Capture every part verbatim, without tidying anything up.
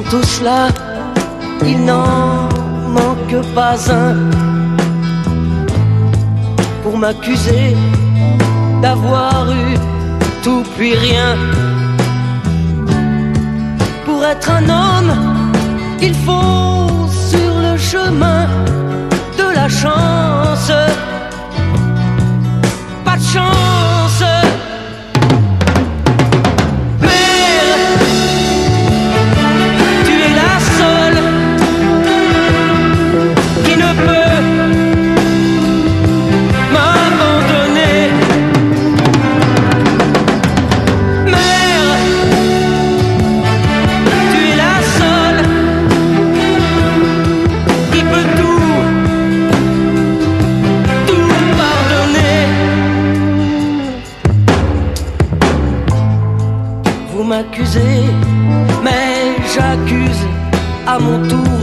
tout cela, il n'en manque pas un pour m'accuser d'avoir eu tout puis rien. Pour être un homme, il faut sur le chemin de la chance, pas de chance. M'accuser, mais j'accuse à mon tour.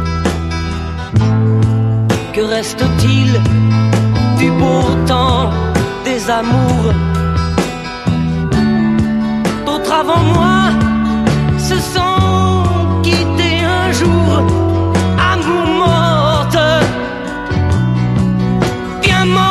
Que reste-t-il du beau temps des amours? D'autres avant moi se sont quittés un jour, amour morte, bien morte.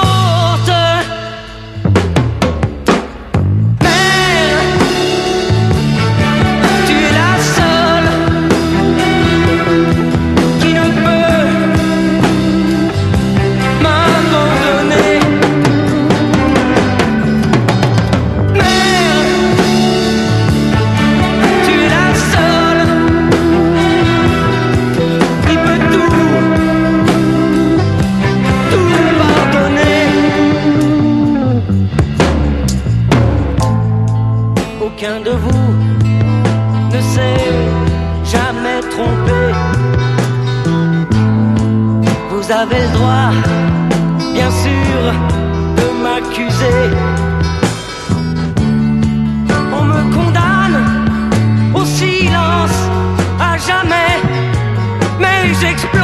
Aucun de vous ne s'est jamais trompé. Vous avez le droit, bien sûr, de m'accuser. On me condamne au silence à jamais, mais j'explique.